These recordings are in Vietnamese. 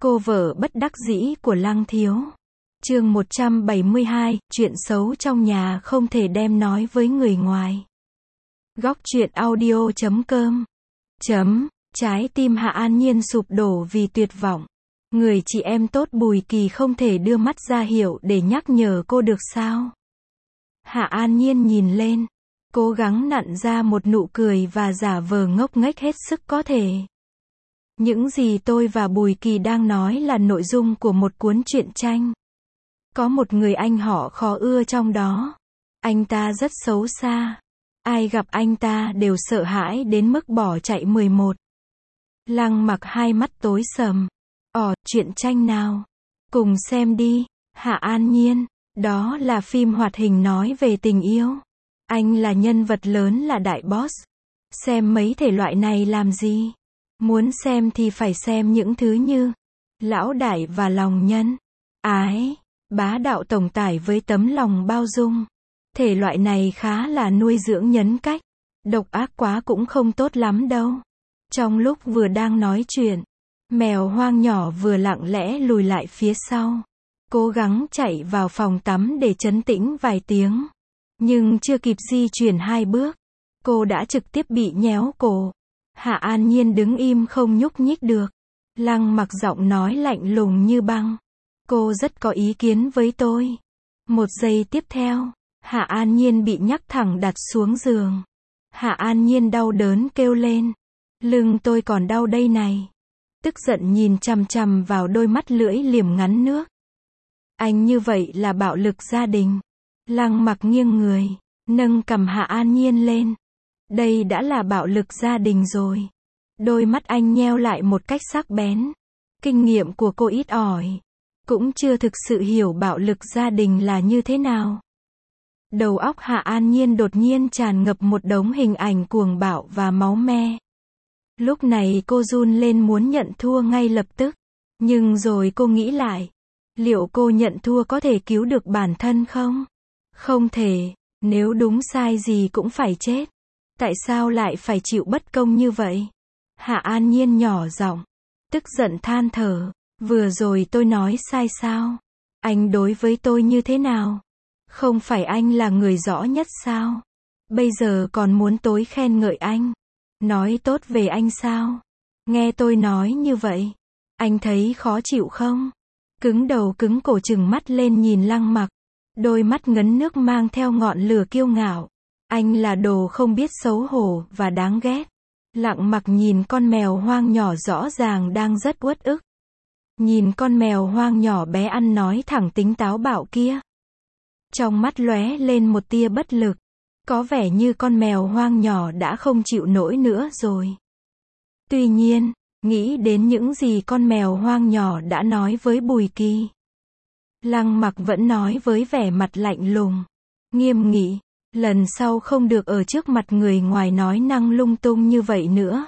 Cô vợ bất đắc dĩ của Lăng Thiếu. Chương 172, chuyện xấu trong nhà không thể đem nói với người ngoài. Góc truyện audio.com. Trái tim Hạ An Nhiên sụp đổ vì tuyệt vọng. Người chị em tốt Bùi Kỳ không thể đưa mắt ra hiệu để nhắc nhở cô được sao? Hạ An Nhiên nhìn lên, cố gắng nặn ra một nụ cười và giả vờ ngốc nghếch hết sức có thể. Những gì tôi và Bùi Kỳ đang nói là nội dung của một cuốn truyện tranh. Có một người anh họ khó ưa trong đó. Anh ta rất xấu xa. Ai gặp anh ta đều sợ hãi đến mức bỏ chạy 11. Lăng Mặc hai mắt tối sầm. Truyện tranh nào? Cùng xem đi. Hạ An Nhiên. Đó là phim hoạt hình nói về tình yêu. Anh là nhân vật lớn là đại boss. Xem mấy thể loại này làm gì? Muốn xem thì phải xem những thứ như lão đại và lòng nhân ái, bá đạo tổng tài với tấm lòng bao dung. Thể loại này khá là nuôi dưỡng nhân cách. Độc ác quá cũng không tốt lắm đâu. Trong lúc vừa đang nói chuyện, mèo hoang nhỏ vừa lặng lẽ lùi lại phía sau, cố gắng chạy vào phòng tắm để trấn tĩnh vài tiếng. Nhưng chưa kịp di chuyển 2 bước, cô đã trực tiếp bị nhéo cổ. Hạ An Nhiên đứng im không nhúc nhích được. Lăng Mặc giọng nói lạnh lùng như băng. Cô rất có ý kiến với tôi. Một giây tiếp theo, Hạ An Nhiên bị nhắc thẳng đặt xuống giường. Hạ An Nhiên đau đớn kêu lên. Lưng tôi còn đau đây này. Tức giận nhìn chằm chằm vào đôi mắt lưỡi liềm ngắn nước. Anh như vậy là bạo lực gia đình. Lăng Mặc nghiêng người, nâng cằm Hạ An Nhiên lên. Đây đã là bạo lực gia đình rồi. Đôi mắt anh nheo lại một cách sắc bén. Kinh nghiệm của cô ít ỏi. Cũng chưa thực sự hiểu bạo lực gia đình là như thế nào. Đầu óc Hạ An Nhiên đột nhiên tràn ngập một đống hình ảnh cuồng bạo và máu me. Lúc này cô run lên muốn nhận thua ngay lập tức. Nhưng rồi cô nghĩ lại. Liệu cô nhận thua có thể cứu được bản thân không? Không thể. Nếu đúng sai gì cũng phải chết. Tại sao lại phải chịu bất công như vậy? Hạ An Nhiên nhỏ giọng, tức giận than thở. Vừa rồi tôi nói sai sao? Anh đối với tôi như thế nào? Không phải anh là người rõ nhất sao? Bây giờ còn muốn tôi khen ngợi anh? Nói tốt về anh sao? Nghe tôi nói như vậy, anh thấy khó chịu không? Cứng đầu cứng cổ trừng mắt lên nhìn Lăng Mặc. Đôi mắt ngấn nước mang theo ngọn lửa kiêu ngạo. Anh là đồ không biết xấu hổ và đáng ghét. Lăng Mặc nhìn con mèo hoang nhỏ rõ ràng đang rất uất ức. Nhìn con mèo hoang nhỏ bé ăn nói thẳng tính táo bạo kia. Trong mắt lóe lên một tia bất lực. Có vẻ như con mèo hoang nhỏ đã không chịu nổi nữa rồi. Tuy nhiên, nghĩ đến những gì con mèo hoang nhỏ đã nói với Bùi Kỳ, Lăng Mặc vẫn nói với vẻ mặt lạnh lùng, nghiêm nghị. Lần sau không được ở trước mặt người ngoài nói năng lung tung như vậy nữa.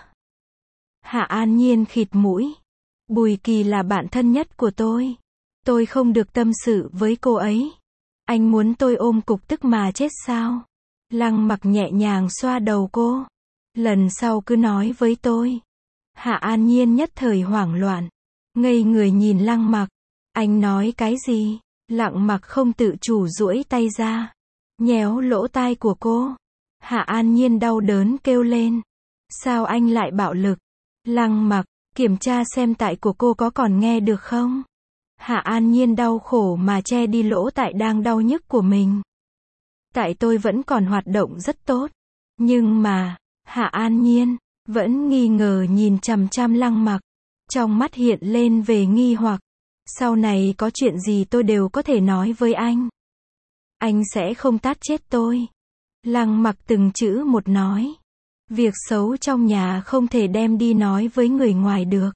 Hạ An Nhiên khịt mũi. Bùi Kỳ là bạn thân nhất của tôi. Tôi không được tâm sự với cô ấy. Anh muốn tôi ôm cục tức mà chết sao? Lăng Mặc nhẹ nhàng xoa đầu cô. Lần sau cứ nói với tôi. Hạ An Nhiên nhất thời hoảng loạn. Ngây người nhìn Lăng Mặc. Anh nói cái gì? Lăng Mặc không tự chủ duỗi tay ra, nhéo lỗ tai của cô. Hạ An Nhiên đau đớn kêu lên. Sao anh lại bạo lực? Lăng Mặc, kiểm tra xem tai của cô có còn nghe được không? Hạ An Nhiên đau khổ mà che đi lỗ tai đang đau nhức của mình. Tai tôi vẫn còn hoạt động rất tốt. Nhưng mà, Hạ An Nhiên vẫn nghi ngờ nhìn chằm chằm Lăng Mặc. Trong mắt hiện lên về nghi hoặc. Sau này có chuyện gì tôi đều có thể nói với anh. Anh sẽ không tát chết tôi. Lăng Mặc từng chữ một nói. Việc xấu trong nhà không thể đem đi nói với người ngoài được.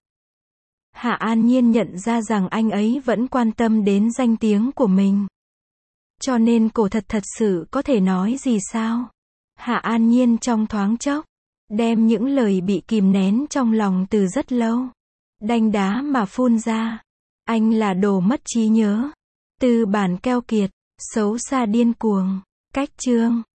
Hạ An Nhiên nhận ra rằng anh ấy vẫn quan tâm đến danh tiếng của mình. Cho nên cô thật sự có thể nói gì sao? Hạ An Nhiên trong thoáng chốc, đem những lời bị kìm nén trong lòng từ rất lâu, đanh đá mà phun ra. Anh là đồ mất trí nhớ. Tư bản keo kiệt. Xấu xa điên cuồng. Cách chương